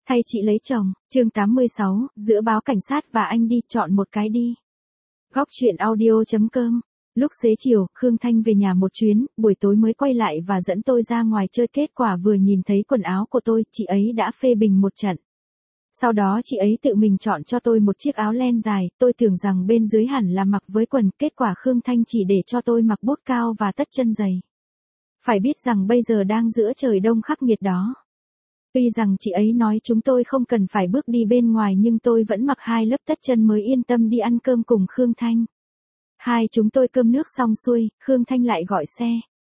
Hay chị lấy chồng, chương 86, giữa báo cảnh sát và anh đi, chọn một cái đi. Góc truyện audio.com. Lúc xế chiều, Khương Thanh về nhà một chuyến, buổi tối mới quay lại và dẫn tôi ra ngoài chơi, kết quả vừa nhìn thấy quần áo của tôi, chị ấy đã phê bình một trận. Sau đó chị ấy tự mình chọn cho tôi một chiếc áo len dài, tôi tưởng rằng bên dưới hẳn là mặc với quần, kết quả Khương Thanh chỉ để cho tôi mặc bốt cao và tất chân dày. Phải biết rằng bây giờ đang giữa trời đông khắc nghiệt đó. Tuy rằng chị ấy nói chúng tôi không cần phải bước đi bên ngoài nhưng tôi vẫn mặc 2 lớp tất chân mới yên tâm đi ăn cơm cùng Khương Thanh. Chúng tôi cơm nước xong xuôi, Khương Thanh lại gọi xe.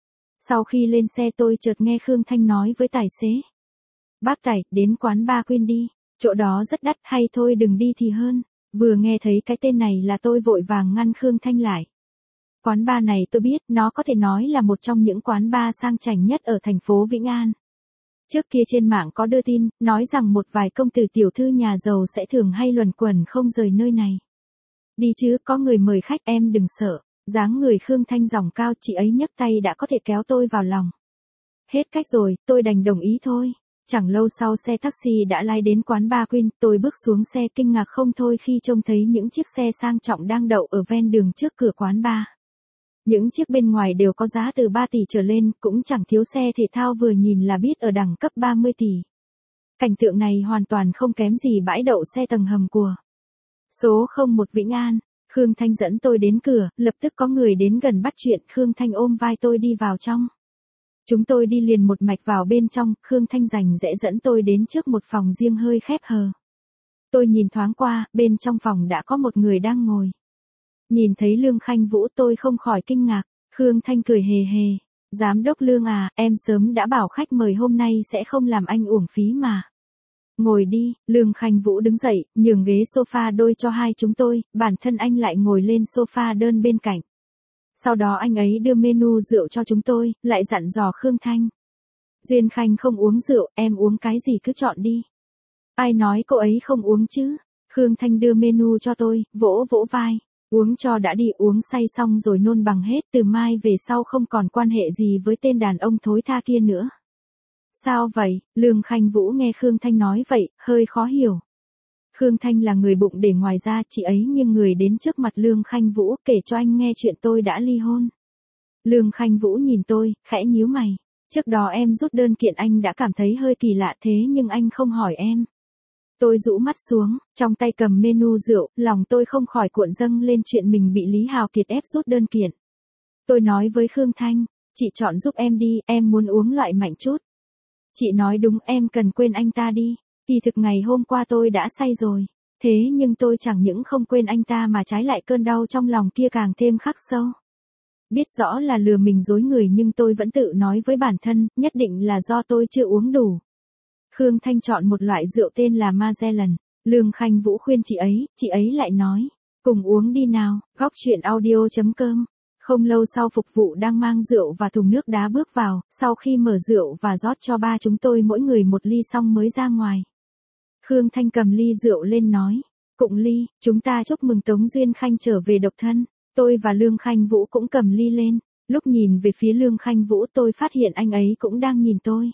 Sau khi lên xe tôi chợt nghe Khương Thanh nói với tài xế. Bác Tài, đến quán bar Queen đi, chỗ đó rất đắt, hay thôi đừng đi thì hơn. Vừa nghe thấy cái tên này là tôi vội vàng ngăn Khương Thanh lại. Quán bar này tôi biết, nó có thể nói là một trong những quán bar sang chảnh nhất ở thành phố Vĩnh An. Trước kia trên mạng có đưa tin, nói rằng một vài công tử tiểu thư nhà giàu sẽ thường hay luẩn quẩn không rời nơi này. Đi chứ, có người mời khách, em đừng sợ. Dáng người Khương Thanh giọng cao, chị ấy nhấc tay đã có thể kéo tôi vào lòng. Hết cách rồi, tôi đành đồng ý thôi. Chẳng lâu sau xe taxi đã lái đến quán bar Queen, tôi bước xuống xe kinh ngạc không thôi khi trông thấy những chiếc xe sang trọng đang đậu ở ven đường trước cửa quán bar. Những chiếc bên ngoài đều có giá từ 3 tỷ trở lên, cũng chẳng thiếu xe thể thao vừa nhìn là biết ở đẳng cấp 30 tỷ. Cảnh tượng này hoàn toàn không kém gì bãi đậu xe tầng hầm của số 01 Vĩnh An. Khương Thanh dẫn tôi đến cửa, lập tức có người đến gần bắt chuyện, Khương Thanh ôm vai tôi đi vào trong. Chúng tôi đi liền một mạch vào bên trong, Khương Thanh rành rẽ dẫn tôi đến trước một phòng riêng hơi khép hờ. Tôi nhìn thoáng qua, bên trong phòng đã có một người đang ngồi. Nhìn thấy Lương Khanh Vũ tôi không khỏi kinh ngạc, Khương Thanh cười hề hề. Giám đốc Lương à, em sớm đã bảo khách mời hôm nay sẽ không làm anh uổng phí mà. Ngồi đi, Lương Khanh Vũ đứng dậy, nhường ghế sofa đôi cho hai chúng tôi, bản thân anh lại ngồi lên sofa đơn bên cạnh. Sau đó anh ấy đưa menu rượu cho chúng tôi, lại dặn dò Khương Thanh. Duyên Khanh không uống rượu, em uống cái gì cứ chọn đi. Ai nói cô ấy không uống chứ? Khương Thanh đưa menu cho tôi, vỗ vỗ vai. Uống cho đã đi, uống say xong rồi nôn bằng hết, từ mai về sau không còn quan hệ gì với tên đàn ông thối tha kia nữa. Sao vậy? Lương Khanh Vũ nghe Khương Thanh nói vậy, hơi khó hiểu. Khương Thanh là người bụng để ngoài ra, chị ấy nghiêng người đến trước mặt Lương Khanh Vũ kể cho anh nghe chuyện tôi đã ly hôn. Lương Khanh Vũ nhìn tôi, khẽ nhíu mày. Trước đó em rút đơn kiện anh đã cảm thấy hơi kỳ lạ thế nhưng anh không hỏi em. Tôi rũ mắt xuống, trong tay cầm menu rượu, lòng tôi không khỏi cuộn dâng lên chuyện mình bị Lý Hào Kiệt ép rút đơn kiện. Tôi nói với Khương Thanh, chị chọn giúp em đi, em muốn uống loại mạnh chút. Chị nói đúng, em cần quên anh ta đi. Kỳ thực ngày hôm qua tôi đã say rồi. Thế nhưng tôi chẳng những không quên anh ta mà trái lại cơn đau trong lòng kia càng thêm khắc sâu. Biết rõ là lừa mình dối người nhưng tôi vẫn tự nói với bản thân, nhất định là do tôi chưa uống đủ. Khương Thanh chọn một loại rượu tên là Magellan. Lương Khanh Vũ khuyên chị ấy lại nói, cùng uống đi nào. Góc truyện audio.com. Không lâu sau phục vụ đang mang rượu và thùng nước đá bước vào, sau khi mở rượu và rót cho ba chúng tôi mỗi người một ly xong mới ra ngoài. Khương Thanh cầm ly rượu lên nói, cụng ly, chúng ta chúc mừng Tống Duyên Khanh trở về độc thân. Tôi và Lương Khanh Vũ cũng cầm ly lên, lúc nhìn về phía Lương Khanh Vũ tôi phát hiện anh ấy cũng đang nhìn tôi.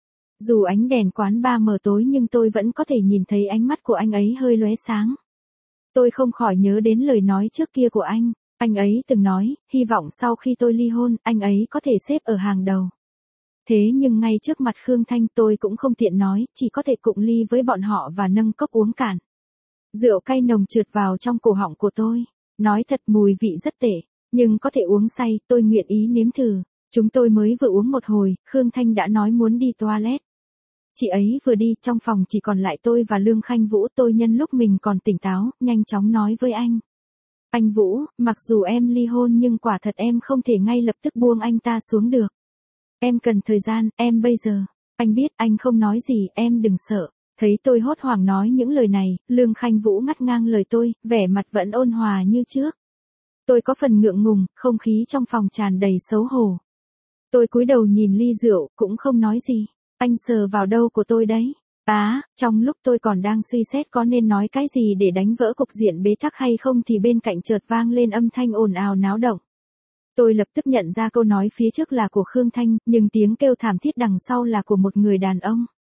Dù ánh đèn quán bar mờ tối nhưng tôi vẫn có thể nhìn thấy ánh mắt của anh ấy hơi lóe sáng. Tôi không khỏi nhớ đến lời nói trước kia của anh. Anh ấy từng nói, hy vọng sau khi tôi ly hôn, anh ấy có thể xếp ở hàng đầu. Thế nhưng ngay trước mặt Khương Thanh tôi cũng không tiện nói, chỉ có thể cụng ly với bọn họ và nâng cốc uống cạn. Rượu cay nồng trượt vào trong cổ họng của tôi. Nói thật mùi vị rất tệ, nhưng có thể uống say, tôi nguyện ý nếm thử. Chúng tôi mới vừa uống một hồi, Khương Thanh đã nói muốn đi toilet. Chị ấy vừa đi, trong phòng chỉ còn lại tôi và Lương Khanh Vũ. Tôi nhân lúc mình còn tỉnh táo, nhanh chóng nói với anh. Anh Vũ, mặc dù em ly hôn nhưng quả thật em không thể ngay lập tức buông anh ta xuống được. Em cần thời gian, em bây giờ. Anh biết anh không nói gì, em đừng sợ. Thấy tôi hốt hoảng nói những lời này, Lương Khanh Vũ ngắt ngang lời tôi, vẻ mặt vẫn ôn hòa như trước. Tôi có phần ngượng ngùng, không khí trong phòng tràn đầy xấu hổ. Tôi cúi đầu nhìn ly rượu, cũng không nói gì. Anh sờ vào đâu của tôi đấy? Trong lúc tôi còn đang suy xét có nên nói cái gì để đánh vỡ cục diện bế tắc hay không thì bên cạnh chợt vang lên âm thanh ồn ào náo động. Tôi lập tức nhận ra câu nói phía trước là của Khương Thanh, nhưng tiếng kêu thảm thiết đằng sau là của một người đàn ông.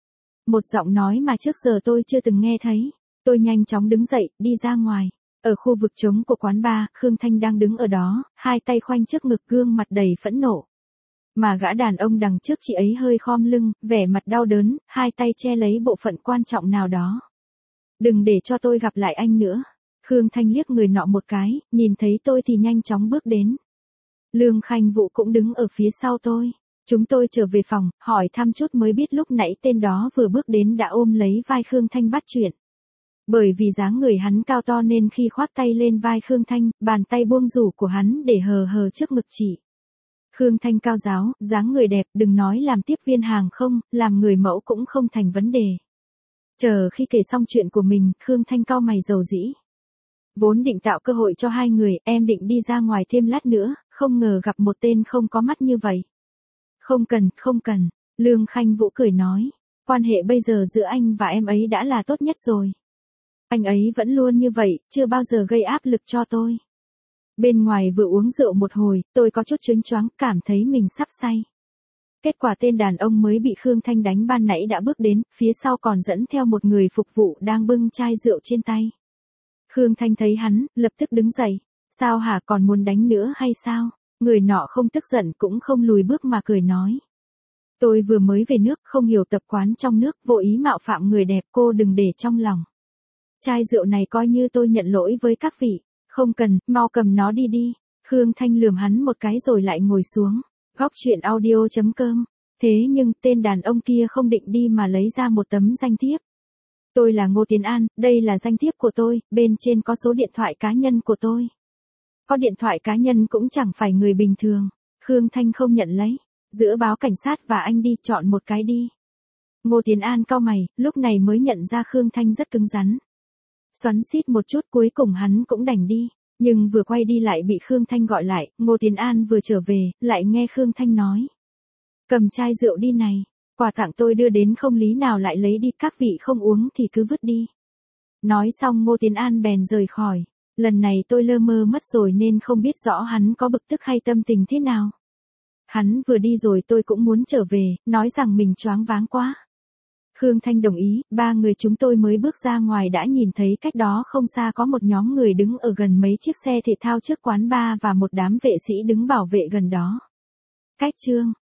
Một giọng nói mà trước giờ tôi chưa từng nghe thấy. Tôi nhanh chóng đứng dậy, đi ra ngoài. Ở khu vực trống của quán bar, Khương Thanh đang đứng ở đó, hai tay khoanh trước ngực, gương mặt đầy phẫn nộ. Mà gã đàn ông đằng trước chị ấy hơi khom lưng, vẻ mặt đau đớn, hai tay che lấy bộ phận quan trọng nào đó. Đừng để cho tôi gặp lại anh nữa. Khương Thanh liếc người nọ một cái, nhìn thấy tôi thì nhanh chóng bước đến. Lương Khanh Vũ cũng đứng ở phía sau tôi. Chúng tôi trở về phòng, hỏi thăm chút mới biết lúc nãy tên đó vừa bước đến đã ôm lấy vai Khương Thanh bắt chuyện. Bởi vì dáng người hắn cao to nên khi khoác tay lên vai Khương Thanh, bàn tay buông rủ của hắn để hờ hờ trước ngực chị. Khương Thanh cao ráo, dáng người đẹp, đừng nói làm tiếp viên hàng không, làm người mẫu cũng không thành vấn đề. Chờ khi kể xong chuyện của mình, Khương Thanh cau mày rầu rĩ. Vốn định tạo cơ hội cho hai người, em định đi ra ngoài thêm lát nữa, không ngờ gặp một tên không có mắt như vậy. Không cần, Lương Khanh Vũ cười nói. Quan hệ bây giờ giữa anh và em ấy đã là tốt nhất rồi. Anh ấy vẫn luôn như vậy, chưa bao giờ gây áp lực cho tôi. Bên ngoài vừa uống rượu một hồi, tôi có chút chớnh choáng, cảm thấy mình sắp say. Kết quả tên đàn ông mới bị Khương Thanh đánh ban nãy đã bước đến, phía sau còn dẫn theo một người phục vụ đang bưng chai rượu trên tay. Khương Thanh thấy hắn, lập tức đứng dậy. Sao hả, còn muốn đánh nữa hay sao? Người nọ không tức giận cũng không lùi bước mà cười nói. Tôi vừa mới về nước, không hiểu tập quán trong nước, vô ý mạo phạm người đẹp, cô đừng để trong lòng. Chai rượu này coi như tôi nhận lỗi với các vị. Không cần, mau cầm nó đi đi. Khương Thanh lườm hắn một cái rồi lại ngồi xuống. Góc chuyện audio.com. Thế nhưng tên đàn ông kia không định đi mà lấy ra một tấm danh thiếp. Tôi là Ngô Tiến An, đây là danh thiếp của tôi, bên trên có số điện thoại cá nhân của tôi. Có điện thoại cá nhân cũng chẳng phải người bình thường. Khương Thanh không nhận lấy. Giữa báo cảnh sát và anh đi, chọn một cái đi. Ngô Tiến An cau mày, lúc này mới nhận ra Khương Thanh rất cứng rắn. Xoắn xít một chút cuối cùng hắn cũng đành đi. Nhưng vừa quay đi lại bị Khương Thanh gọi lại, Ngô Tiến An vừa trở về, lại nghe Khương Thanh nói. Cầm chai rượu đi này, quà tặng tôi đưa đến không lý nào lại lấy đi, các vị không uống thì cứ vứt đi. Nói xong Ngô Tiến An bèn rời khỏi. Lần này tôi lơ mơ mất rồi nên không biết rõ hắn có bực tức hay tâm tình thế nào. Hắn vừa đi rồi tôi cũng muốn trở về, nói rằng mình choáng váng quá. Khương Thanh đồng ý, ba người chúng tôi mới bước ra ngoài đã nhìn thấy cách đó không xa có một nhóm người đứng ở gần mấy chiếc xe thể thao trước quán bar và một đám vệ sĩ đứng bảo vệ gần đó. Cách chương